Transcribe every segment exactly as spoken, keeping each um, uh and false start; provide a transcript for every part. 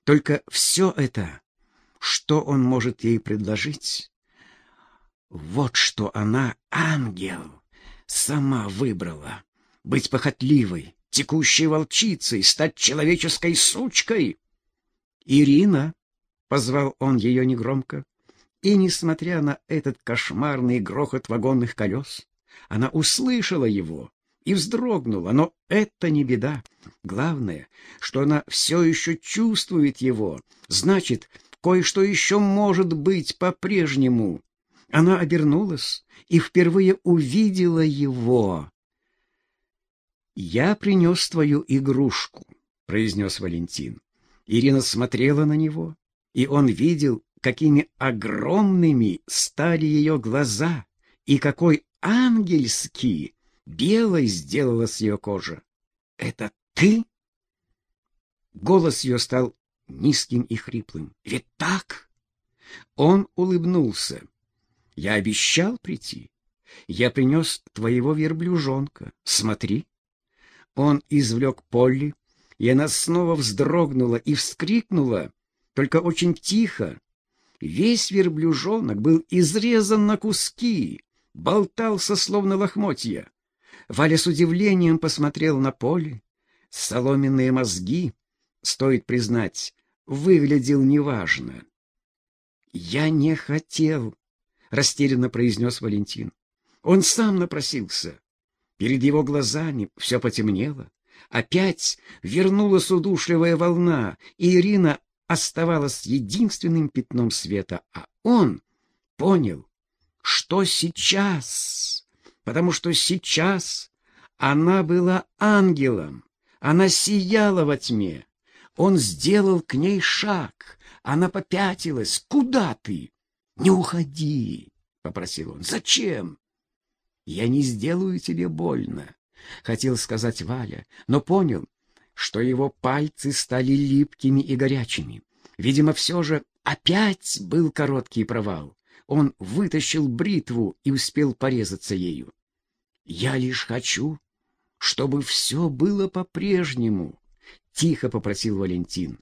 Только все это, что он может ей предложить, вот что она, ангел, сама выбрала. Быть похотливой, текущей волчицей, стать человеческой сучкой. «Ирина!» — позвал он ее негромко. И, несмотря на этот кошмарный грохот вагонных колес, она услышала его и вздрогнула, но это не беда. Главное, что она все еще чувствует его, значит, кое-что еще может быть по-прежнему. Она обернулась и впервые увидела его. «Я принес твою игрушку», — произнес Валентин. Ирина смотрела на него, и он видел, какими огромными стали ее глаза и какой ангельски белой сделалась ее кожа. «Это ты?» Голос ее стал низким и хриплым. «Ведь так?» Он улыбнулся. «Я обещал прийти. Я принес твоего верблюжонка. Смотри». Он извлек Полли, и она снова вздрогнула и вскрикнула, только очень тихо. Весь верблюжонок был изрезан на куски, болтался словно лохмотья. Валя с удивлением посмотрел на Полли. Соломенные мозги, стоит признать, выглядел неважно. «Я не хотел», — растерянно произнес Валентин. «Он сам напросился». Перед его глазами все потемнело. Опять вернулась удушливая волна, и Ирина оставалась единственным пятном света, а он понял, что сейчас, потому что сейчас она была ангелом, она сияла во тьме. Он сделал к ней шаг, она попятилась. «Куда ты?» «Не уходи», — попросил он. «Зачем?» «Я не сделаю тебе больно», — хотел сказать Валя, но понял, что его пальцы стали липкими и горячими. Видимо, все же опять был короткий провал. Он вытащил бритву и успел порезаться ею. «Я лишь хочу, чтобы все было по-прежнему», — тихо попросил Валентин.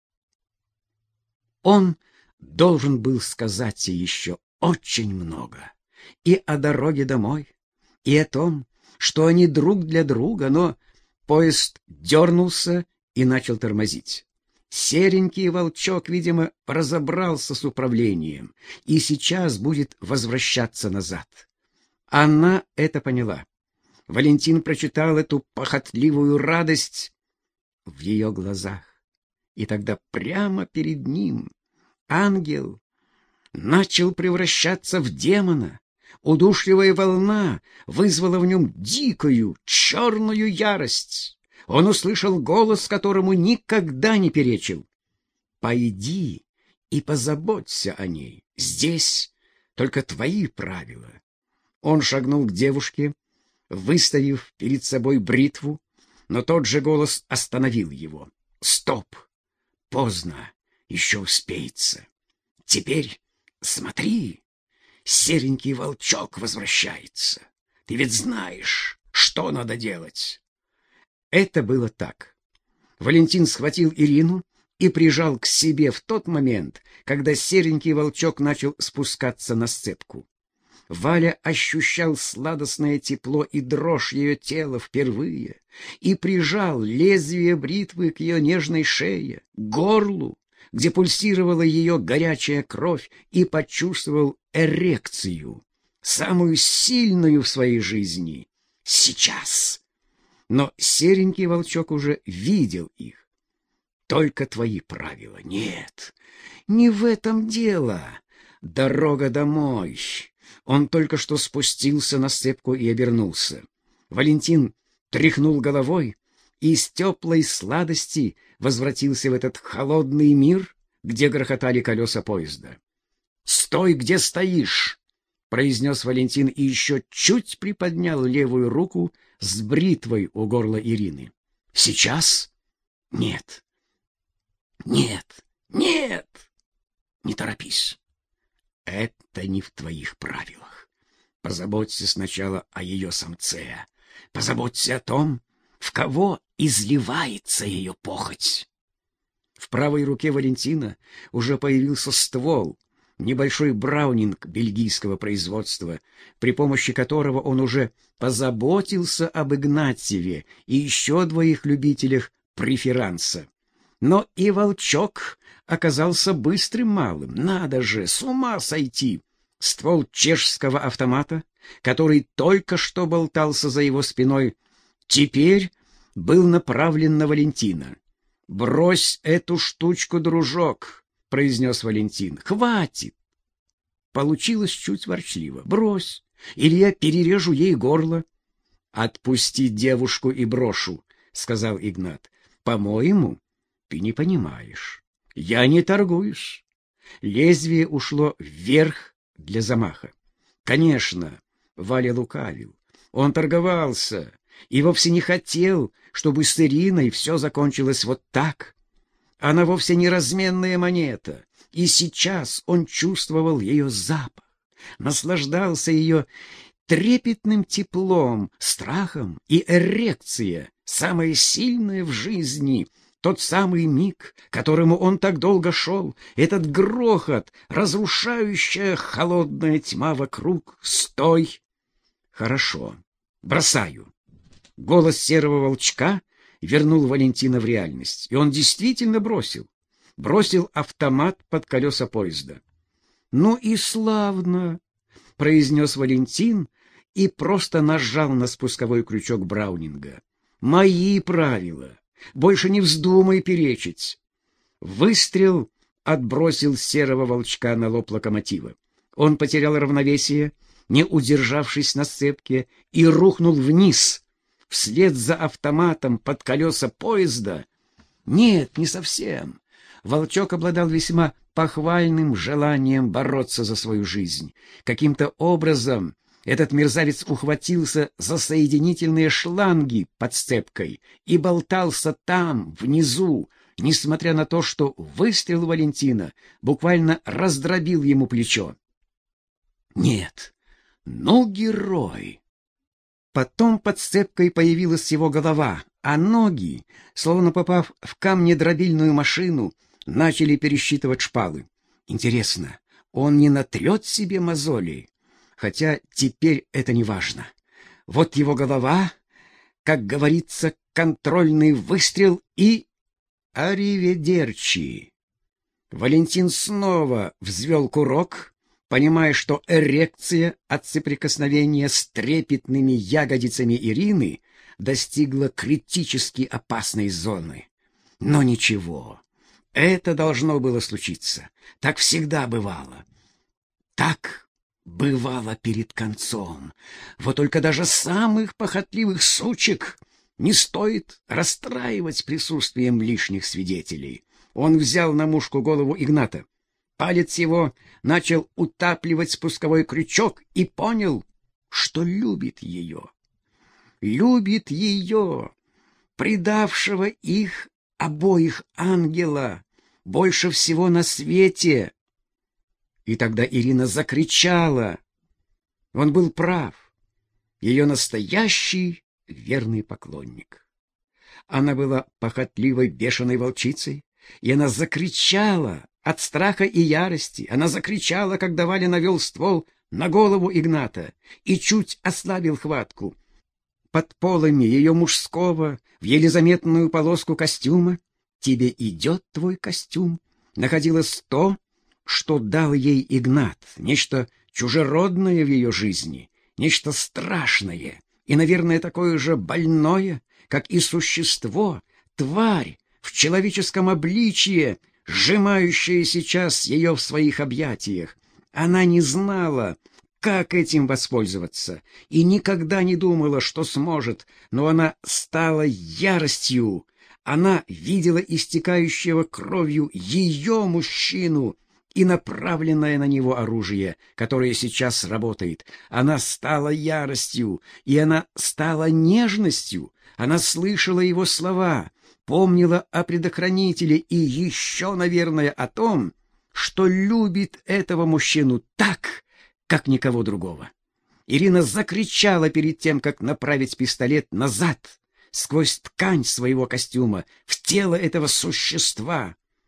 Он должен был сказать ей еще очень много. И о дороге домой, и о том, что они друг для друга, но поезд дернулся и начал тормозить. Серенький волчок, видимо, разобрался с управлением и сейчас будет возвращаться назад. Она это поняла. Валентин прочитал эту похотливую радость в ее глазах. И тогда прямо перед ним ангел начал превращаться в демона. Удушливая волна вызвала в нем дикую, черную ярость. Он услышал голос, которому никогда не перечил. «Пойди и позаботься о ней. Здесь только твои правила». Он шагнул к девушке, выставив перед собой бритву, но тот же голос остановил его. «Стоп! Поздно, еще успеется. Теперь смотри!» Серенький волчок возвращается. Ты ведь знаешь, что надо делать. Это было так. Валентин схватил Ирину и прижал к себе в тот момент, когда серенький волчок начал спускаться на сцепку. Валя ощущал сладостное тепло и дрожь ее тела впервые и прижал лезвие бритвы к ее нежной шее, горлу, где пульсировала ее горячая кровь, и почувствовал эрекцию, самую сильную в своей жизни. Сейчас. Но серенький волчок уже видел их. Только твои правила. Нет, не в этом дело. Дорога домой. Он только что спустился на сцепку и обернулся. Валентин тряхнул головой и из теплой сладости возвратился в этот холодный мир, где грохотали колеса поезда. «Стой, где стоишь!» — произнес Валентин и еще чуть приподнял левую руку с бритвой у горла Ирины. «Сейчас? Нет! Нет! Нет! Не торопись! Это не в твоих правилах. Позаботься сначала о ее самце. Позаботься о том, в кого изливается ее похоть. В правой руке Валентина уже появился ствол, небольшой браунинг бельгийского производства, при помощи которого он уже позаботился об Игнатьеве и еще двоих любителях преферанса. Но и волчок оказался быстрым малым. Надо же, с ума сойти! Ствол чешского автомата, который только что болтался за его спиной, теперь был направлен на Валентина. «Брось эту штучку, дружок», — произнес Валентин. «Хватит». Получилось чуть ворчливо. «Брось, или я перережу ей горло». «Отпусти девушку и брошу», — сказал Игнат. «По-моему, ты не понимаешь. Я не торгуюсь». Лезвие ушло вверх для замаха. Конечно, Валя лукавил. Он торговался и вовсе не хотел, чтобы с Ириной все закончилось вот так. Она вовсе не разменная монета, и сейчас он чувствовал ее запах, наслаждался ее трепетным теплом, страхом, и эрекция, самая сильная в жизни, тот самый миг, к которому он так долго шел, этот грохот, разрушающая холодная тьма вокруг. «Стой!» «Хорошо, бросаю». Голос серого волчка вернул Валентина в реальность, и он действительно бросил. Бросил автомат под колеса поезда. «Ну и славно!» — произнес Валентин и просто нажал на спусковой крючок Браунинга. «Мои правила. Больше не вздумай перечить». Выстрел отбросил серого волчка на лоб локомотива. Он потерял равновесие, не удержавшись на сцепке, и рухнул вниз, вслед за автоматом под колеса поезда. Нет, не совсем. Волчок обладал весьма похвальным желанием бороться за свою жизнь. Каким-то образом этот мерзавец ухватился за соединительные шланги под сцепкой и болтался там, внизу, несмотря на то, что выстрел Валентина буквально раздробил ему плечо. Нет, ну герой! Потом под сцепкой появилась его голова, а ноги, словно попав в камнедробильную машину, начали пересчитывать шпалы. Интересно, он не натрет себе мозоли? Хотя теперь это не важно. Вот его голова, как говорится, контрольный выстрел и... Ариведерчи! Валентин снова взвел курок, понимая, что эрекция от соприкосновения с трепетными ягодицами Ирины достигла критически опасной зоны. Но ничего, это должно было случиться. Так всегда бывало. Так бывало перед концом. Вот только даже самых похотливых сучек не стоит расстраивать присутствием лишних свидетелей. Он взял на мушку голову Игната. Палец его начал утапливать спусковой крючок и понял, что любит ее. Любит ее, предавшего их обоих ангела, больше всего на свете. И тогда Ирина закричала. Он был прав. Ее настоящий верный поклонник. Она была похотливой бешеной волчицей, и она закричала от страха и ярости. Она закричала, когда Валя навел ствол на голову Игната и чуть ослабил хватку. Под полами ее мужского, в еле заметную полоску костюма «Тебе идет твой костюм» находилось то, что дал ей Игнат, нечто чужеродное в ее жизни, нечто страшное и, наверное, такое же больное, как и существо, тварь в человеческом обличье, сжимающая сейчас ее в своих объятиях. Она не знала, как этим воспользоваться, и никогда не думала, что сможет, но она стала яростью. Она видела истекающего кровью ее мужчину и направленное на него оружие, которое сейчас работает. Она стала яростью, и она стала нежностью. Она слышала его слова, помнила о предохранителе и еще, наверное, о том, что любит этого мужчину так, как никого другого. Ирина закричала перед тем, как направить пистолет назад, сквозь ткань своего костюма, в тело этого существа.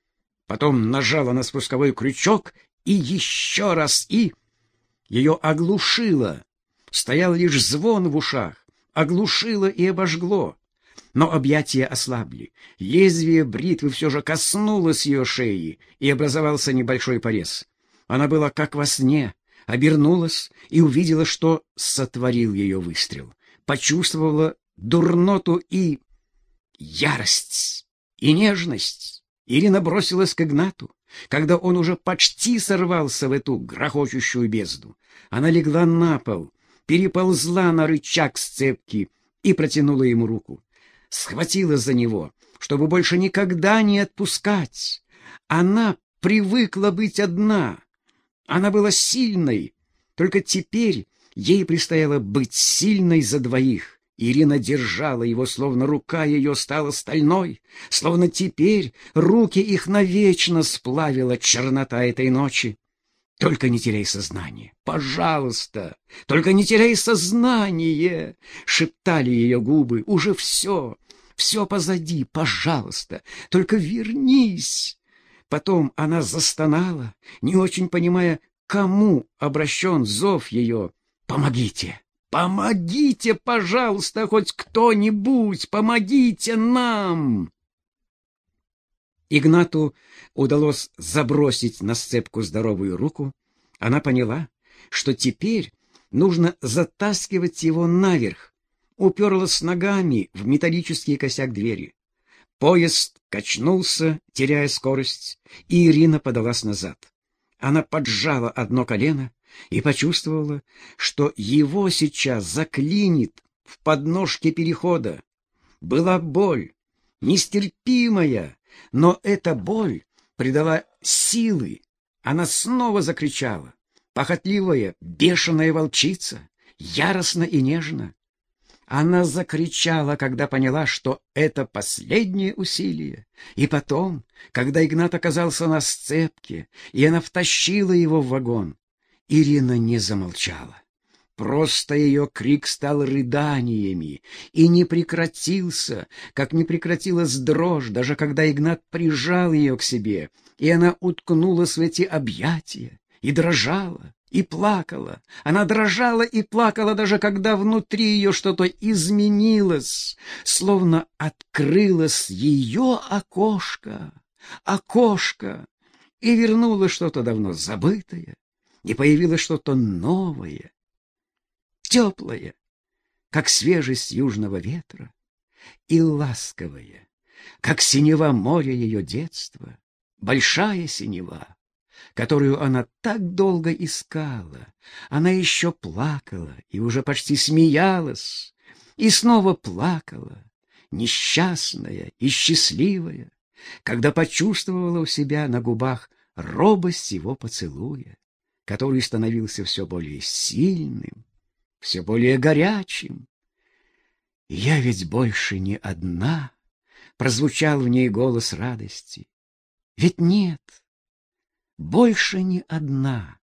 потом нажала на спусковой крючок и еще раз, и... Ее оглушило. Стоял лишь звон в ушах. Оглушило и обожгло. Но объятия ослабли. Лезвие бритвы все же коснулось ее шеи, и образовался небольшой порез. Она была как во сне, обернулась и увидела, что сотворил ее выстрел. Почувствовала дурноту и ярость, и нежность. Ирина бросилась к Игнату, когда он уже почти сорвался в эту грохочущую бездну. Она легла на пол, переползла на рычаг сцепки и протянула ему руку. Схватила за него, чтобы больше никогда не отпускать. Она привыкла быть одна. Она была сильной, только теперь ей предстояло быть сильной за двоих. Ирина держала его, словно рука ее стала стальной, словно теперь руки их навечно сплавила чернота этой ночи. «Только не теряй сознание, пожалуйста! Только не теряй сознание!» — шептали ее губы. «Уже все, все позади, пожалуйста, только вернись!» Потом она застонала, не очень понимая, кому обращен зов ее. «Помогите! Помогите, пожалуйста, хоть кто-нибудь! Помогите нам!» Игнату удалось забросить на сцепку здоровую руку. Она поняла, что теперь нужно затаскивать его наверх. Уперлась ногами в металлический косяк двери. Поезд качнулся, теряя скорость, и Ирина подалась назад. Она поджала одно колено и почувствовала, что его сейчас заклинит в подножке перехода. Была боль, нестерпимая, но эта боль придала силы. Она снова закричала, похотливая, бешеная волчица, яростно и нежно. Она закричала, когда поняла, что это последнее усилие. И потом, когда Игнат оказался на сцепке, и она втащила его в вагон, Ирина не замолчала. Просто ее крик стал рыданиями и не прекратился, как не прекратилась дрожь, даже когда Игнат прижал ее к себе, и она уткнулась в эти объятия и дрожала, и плакала. Она дрожала и плакала, даже когда внутри ее что-то изменилось, словно открылось ее окошко, окошко, и вернулось что-то давно забытое, и появилось что-то новое, теплое, как свежесть южного ветра, и ласковое, как синева моря ее детства, большая синева, которую она так долго искала. Она еще плакала и уже почти смеялась, и снова плакала, несчастная и счастливая, когда почувствовала у себя на губах робость его поцелуя, который становился все более сильным, все более горячим. «Я ведь больше не одна», — прозвучал в ней голос радости. «Ведь нет, больше не одна».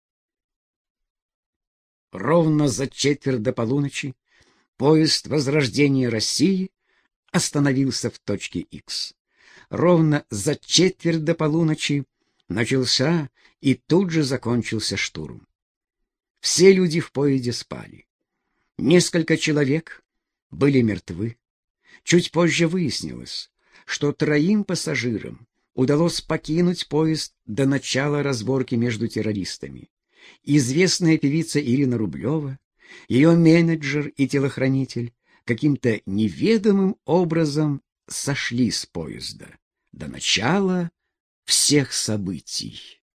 Ровно за четверть до полуночи поезд возрождения России остановился в точке Х. Ровно за четверть до полуночи начался и тут же закончился штурм. Все люди в поезде спали. Несколько человек были мертвы. Чуть позже выяснилось, что троим пассажирам удалось покинуть поезд до начала разборки между террористами. Известная певица Ирина Рублева, ее менеджер и телохранитель каким-то неведомым образом сошли с поезда до начала всех событий.